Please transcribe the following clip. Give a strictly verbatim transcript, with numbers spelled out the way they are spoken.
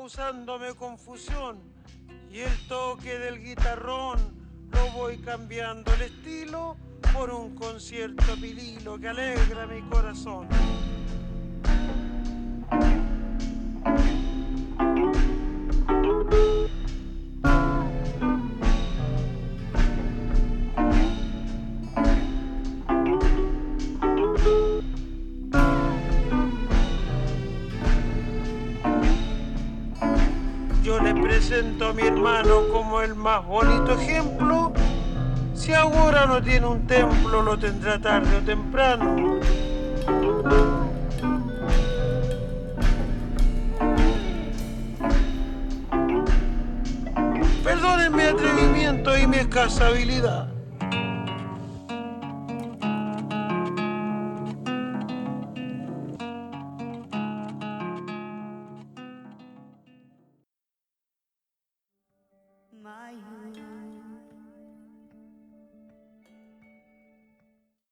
causándome confusión. Y el toque del guitarrón lo voy cambiando el estilo por un concierto pililo que alegra mi corazón. Yo le presento a mi hermano como el más bonito ejemplo. Si ahora no tiene un templo, lo tendrá tarde o temprano. Perdonen mi atrevimiento y mi escasa habilidad. My